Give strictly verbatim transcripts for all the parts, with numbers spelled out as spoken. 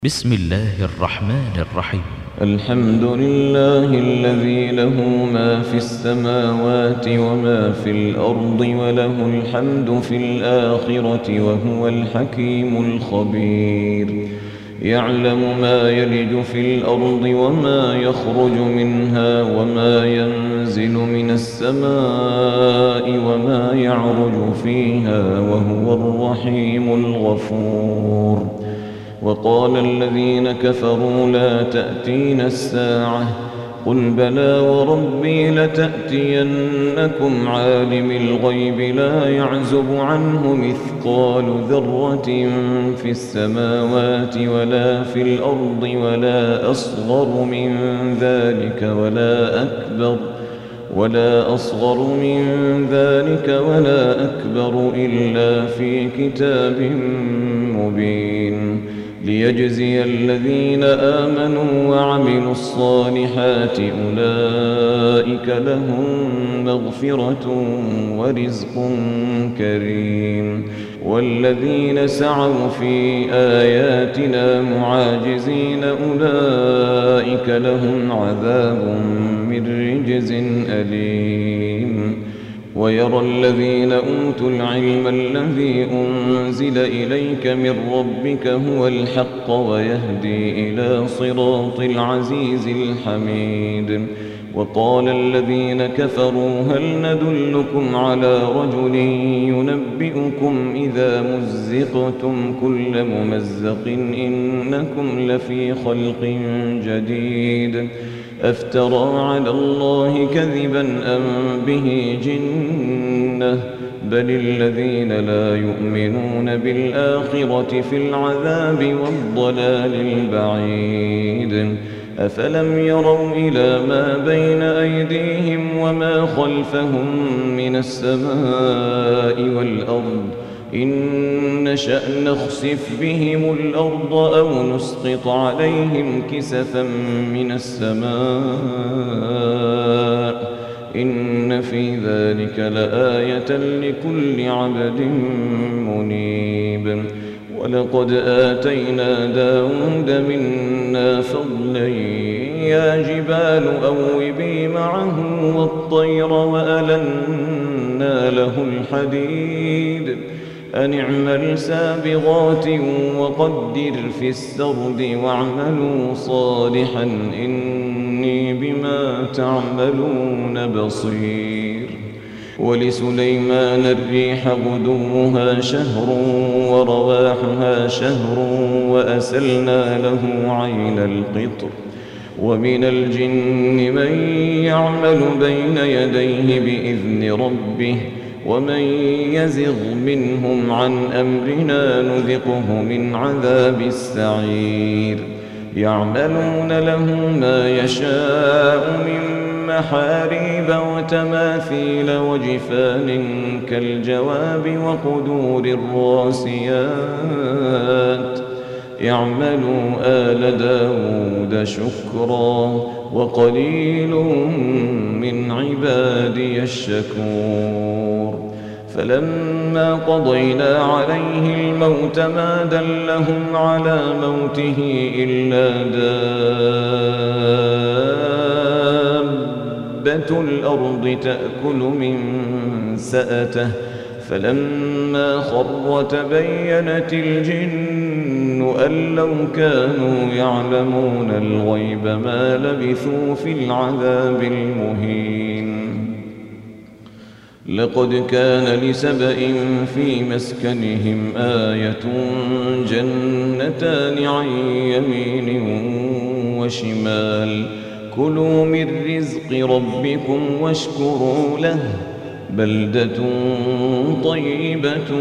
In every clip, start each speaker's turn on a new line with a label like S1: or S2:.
S1: بسم الله الرحمن الرحيم.
S2: الحمد لله الذي له ما في السماوات وما في الأرض وله الحمد في الآخرة وهو الحكيم الخبير. يعلم ما يلج في الأرض وما يخرج منها وما ينزل من السماء وما يعرج فيها وهو الرحيم الغفور. وقال الذين كفروا لا تأتين الساعة قل بلى وربي لتأتينكم عالم الغيب لا يعزب عنه مثقال ذرة في السماوات ولا في الأرض ولا أصغر من ذلك ولا أكبر ولا أصغر من ذلك ولا أكبر إلا في كتاب مبين ليجزي الذين آمنوا وعملوا الصالحات أولئك لهم مغفرة ورزق كريم. والذين سعوا في آياتنا معاجزين أولئك لهم عذاب من رجز أليم. ويرى الذين أوتوا العلم الذي أنزل إليك من ربك هو الحق ويهدي إلى صراط العزيز الحميد. وقال الذين كفروا هل ندلكم على رجل ينبئكم إذا مزقتم كل ممزق إنكم لفي خلق جديد أفترى على الله كذبا أم به جنة بل الذين لا يؤمنون بالآخرة في العذاب والضلال البعيد. أفلم يروا إلى ما بين أيديهم وما خلفهم من السماء والأرض إن نشأ نخسف بهم الأرض أو نسقط عليهم كسفا من السماء إن في ذلك لآية لكل عبد منيب. ولقد آتينا داود منا فضلا يا جبال أوبي معه والطير وألنا له الحديد أن اعمل سابغات وقدر في السرد واعملوا صالحا إني بما تعملون بصير. ولسليمان الريح غدوها شهر ورواحها شهر وأسلنا له عين القطر. ومن الجن من يعمل بين يديه بإذن ربه ومن يزغ منهم عن أمرنا نذقه من عذاب السعير. يعملون له ما يشاء من محاريب وتماثيل وجفان كالجواب وقدور الراسيات. يعملوا آل داود شكرا وقليل من عبادي الشكور. فلما قضينا عليه الموت ما دلهم على موته إلا دابة الأرض تأكل من سأته فلما خر تبينت الجن أن لو كانوا يعلمون الغيب ما لبثوا في العذاب المهين. لقد كان لسبإ في مسكنهم آية جنتان عن يمين وشمال كلوا من رزق ربكم واشكروا له بلدة طيبة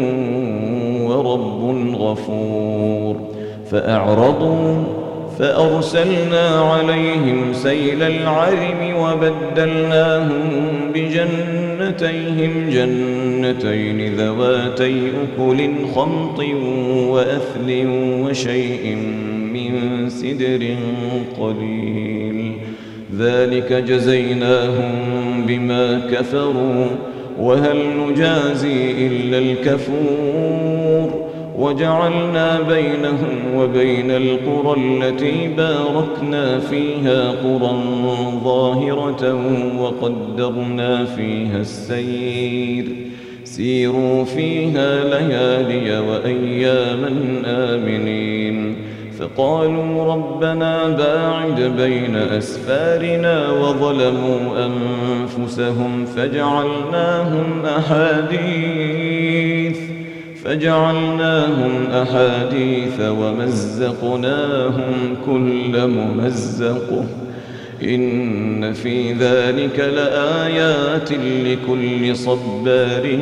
S2: ورب غفور. فأعرضوا فأرسلنا عليهم سيل العرم وبدلناهم بجنتيهم جنتين ذواتي أكل خمط وأثل وشيء من سدر قليل ذلك جزيناهم بما كفروا وهل نجازي إلا الكفور. وجعلنا بينهم وبين القرى التي باركنا فيها قرى ظاهرة وقدرنا فيها السير سيروا فيها ليالي وأياما آمنين فقالوا ربنا باعد بين أسفارنا وظلموا أنفسهم فجعلناهم أحاديث فجعلناهم أحاديث ومزقناهم كل ممزق إن في ذلك لآيات لكل صبار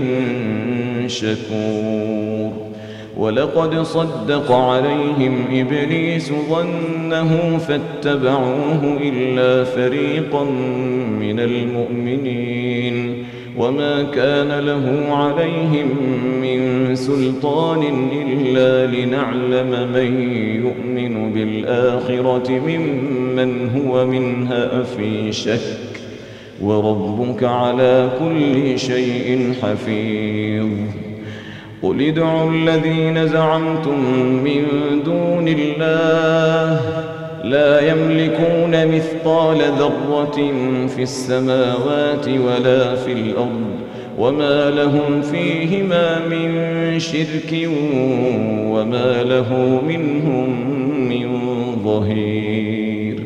S2: شكور ولقد صدق عليهم إبليس ظنه فاتبعوه إلا فريقا من المؤمنين وما كان له عليهم من سلطان إلا لنعلم من يؤمن بالآخرة ممن هو منها في شك وربك على كل شيء حفيظ قل ادعوا الذين زعمتم من دون الله لا يملكون مثقال ذرة في السماوات ولا في الأرض وما لهم فيهما من شرك وما له منهم من ظهير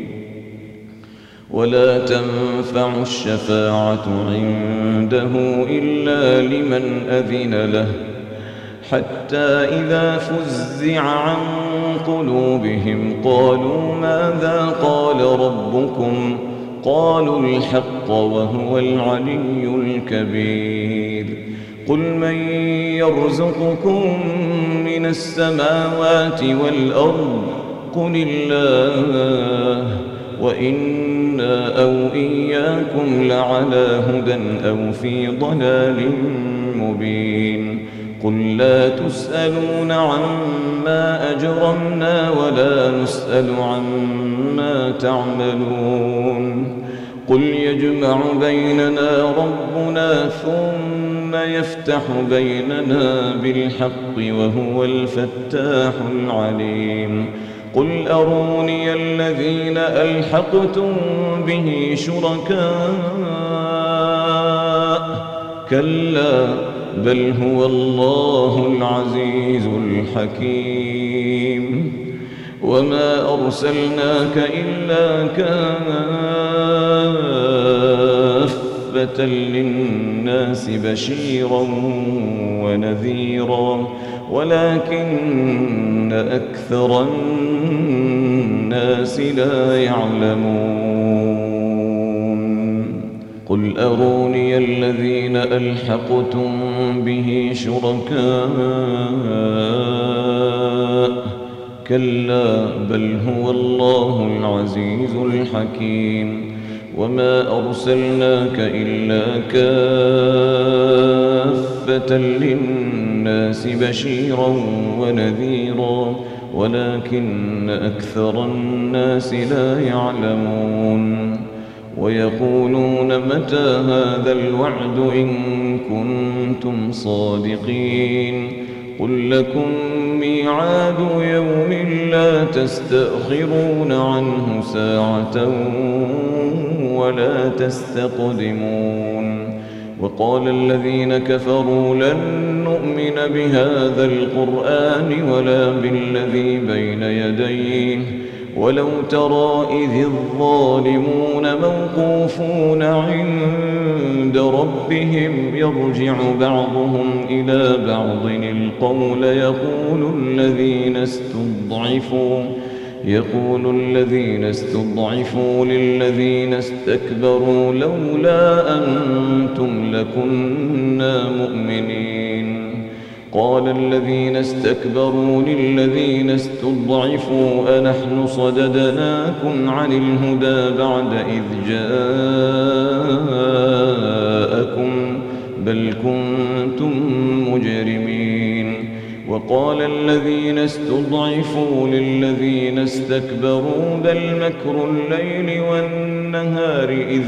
S2: ولا تنفع الشفاعة عنده إلا لمن أذن له حتى إذا فزع عن قلوبهم قالوا ماذا قال ربكم قالوا الحق وهو العلي الكبير قل من يرزقكم من السماوات والأرض قل الله وإنا أو إياكم لعلى هدى أو في ضلال مبين قل لا تسألون عما أجرمنا ولا نسأل عما تعملون قل يجمع بيننا ربنا ثم يفتح بيننا بالحق وهو الفتاح العليم قل أروني الذين ألحقتم به شركاء كلا بل هو الله العزيز الحكيم وما أرسلناك إلا كافة للناس بشيرا ونذيرا ولكن أكثر الناس لا يعلمون قل أروني الذين ألحقتم به شركاء كلا بل هو الله العزيز الحكيم وما أرسلناك إلا كافة للناس بشيرا ونذيرا ولكن أكثر الناس لا يعلمون ويقولون متى هذا الوعد إن كنتم صادقين قل لكم ميعاد يوم لا تستأخرون عنه ساعة ولا تستقدمون وقال الذين كفروا لن نؤمن بهذا القرآن ولا بالذي بين يديه ولو ترى إذ الظالمون موقوفون عند ربهم يرجع بعضهم إلى بعض القول يقول الذين استضعفوا يقول الذين استضعفوا للذين استكبروا لولا أنتم لكنا مؤمنين قال الذين استكبروا للذين استضعفوا أنحن صددناكم عن الهدى بعد إذ جاءكم بل كنتم مجرمين وقال الذين استضعفوا للذين استكبروا بل مكر الليل والنهار إذ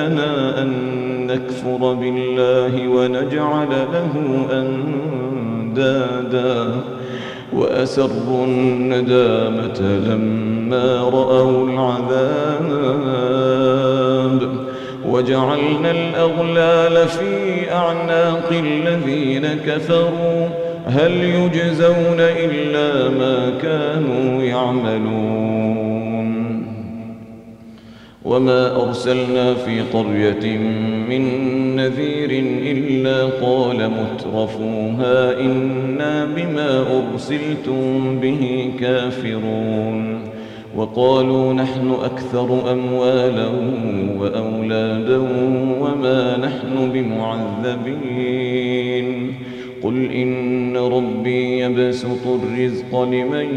S2: تأمروننا أن نكفر بالله ونجعل له أندادا وأسروا الندامة لما رأوا العذاب وجعلنا الأغلال في أعناق الذين كفروا هل يجزون إلا ما كانوا يعملون وما أرسلنا في قرية من نذير إلا قال مترفوها إنا بما أرسلتم به كافرون وقالوا نحن أكثر أموالا وأولادا وما نحن بمعذبين قل إن ربي يبسط الرزق لمن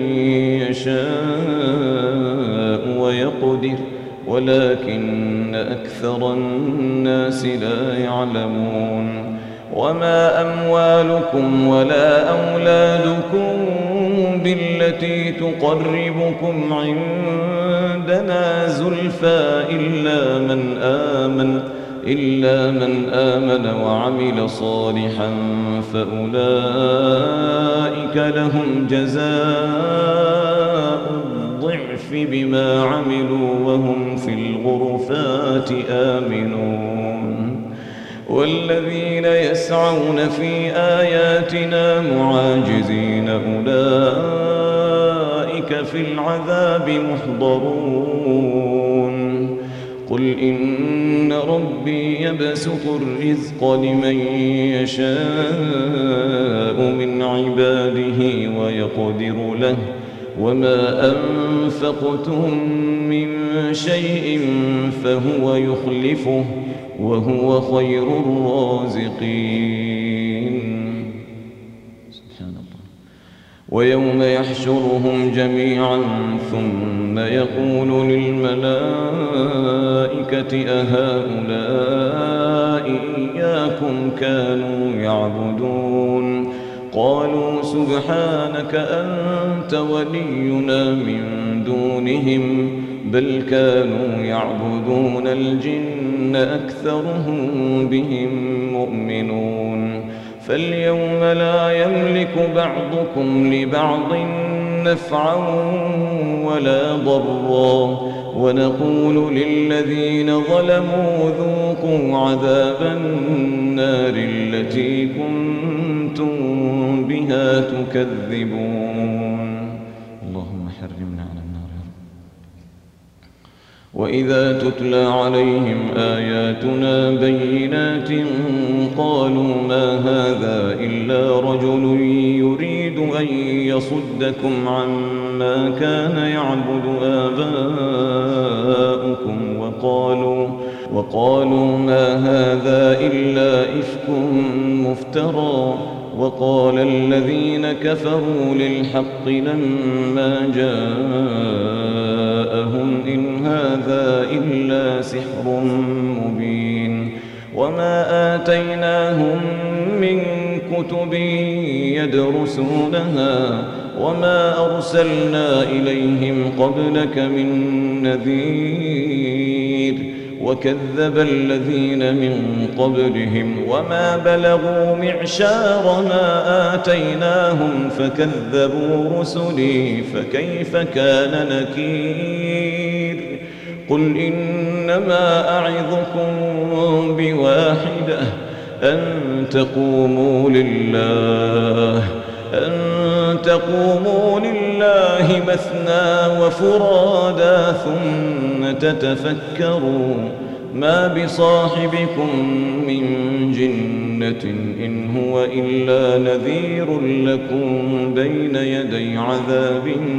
S2: يشاء ويقدر ولكن أكثر الناس لا يعلمون وما أموالكم ولا أولادكم بالتي تقربكم عندنا زلفى إلا من آمن إلا من آمن وعمل صالحا فأولئك لهم جزاء الضعف بما عملوا وهم في الغرفات آمنون والذين يسعون في آياتنا معاجزين أولئك في العذاب محضرون قل إن ربي يبسط الرزق لمن يشاء من عباده ويقدر له وما أنفقتم من شيء فهو يخلفه وهو خير الرازقين سبحان الله ويوم يحشرهم جميعا ثم يقول للملائكة أهؤلاء إياكم كانوا يعبدون قالوا سبحانك أنت ولينا من دونهم بل كانوا يعبدون الجن أكثرهم بهم مؤمنون فاليوم لا يملك بعضكم لبعض نفعا ولا ضرا ونقول للذين ظلموا ذوقوا عذاب النار التي كنتم بها تكذبون اللهم حرمنا على النار يا رب. وإذا تتلى عليهم آياتنا بينات قالوا ما هذا إلا رجل يريد أن يصدكم عما كان يعبد آباؤكم وقالوا وقالوا ما هذا إلا إفك مفترى وقال الذين كفروا للحق لما جاءهم إن هذا إلا سحر مبين وما آتيناهم من كتب يدرسونها وما أرسلنا إليهم قبلك من نذير وكذب الذين من قبلهم وما بلغوا معشار ما آتيناهم فكذبوا رسلي فكيف كان نكير قل إنما أعظكم بواحدة أن تقوموا لله أن تقوموا لله مثنى وفرادا ثم تتفكروا ما بصاحبكم من جنة إن هو إلا نذير لكم بين يدي عذاب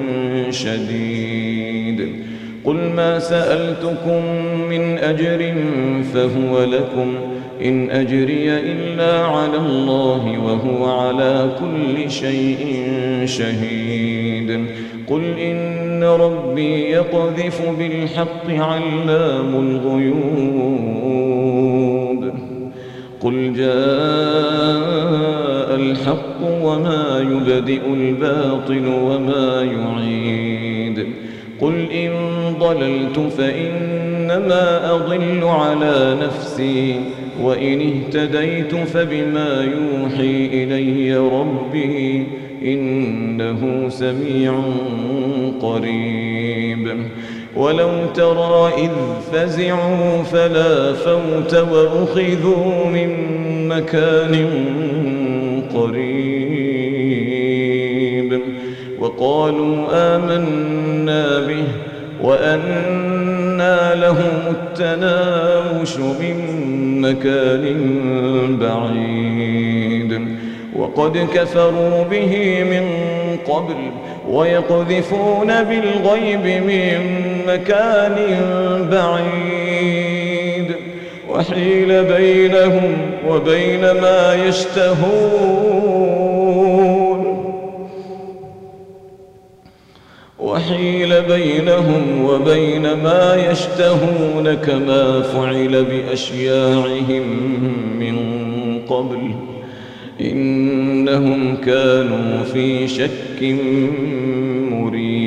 S2: شديد قل ما سألتكم من أجر فهو لكم إن أجري إلا على الله وهو على كل شيء شهيد قل إن ربي يقذف بالحق علام الغيوب قل جاء الحق وما يبدئ الباطل وما يعيد قل إن ضللت فإنما أضل على نفسي وإن اهتديت فبما يوحي إلي ربي إنه سميع قريب ولو ترى إذ فزعوا فلا فوت وأخذوا من مكان قريب وقالوا آمنا به وأنى لهم التناوش من مكان بعيد وقد كفروا به من قبل ويقذفون بالغيب من مكان بعيد وحيل بينهم وبين ما يشتهون وحيل بينهم وبين ما يشتهون كما فعل بأشياعهم من قبل إنهم كانوا في شك مريب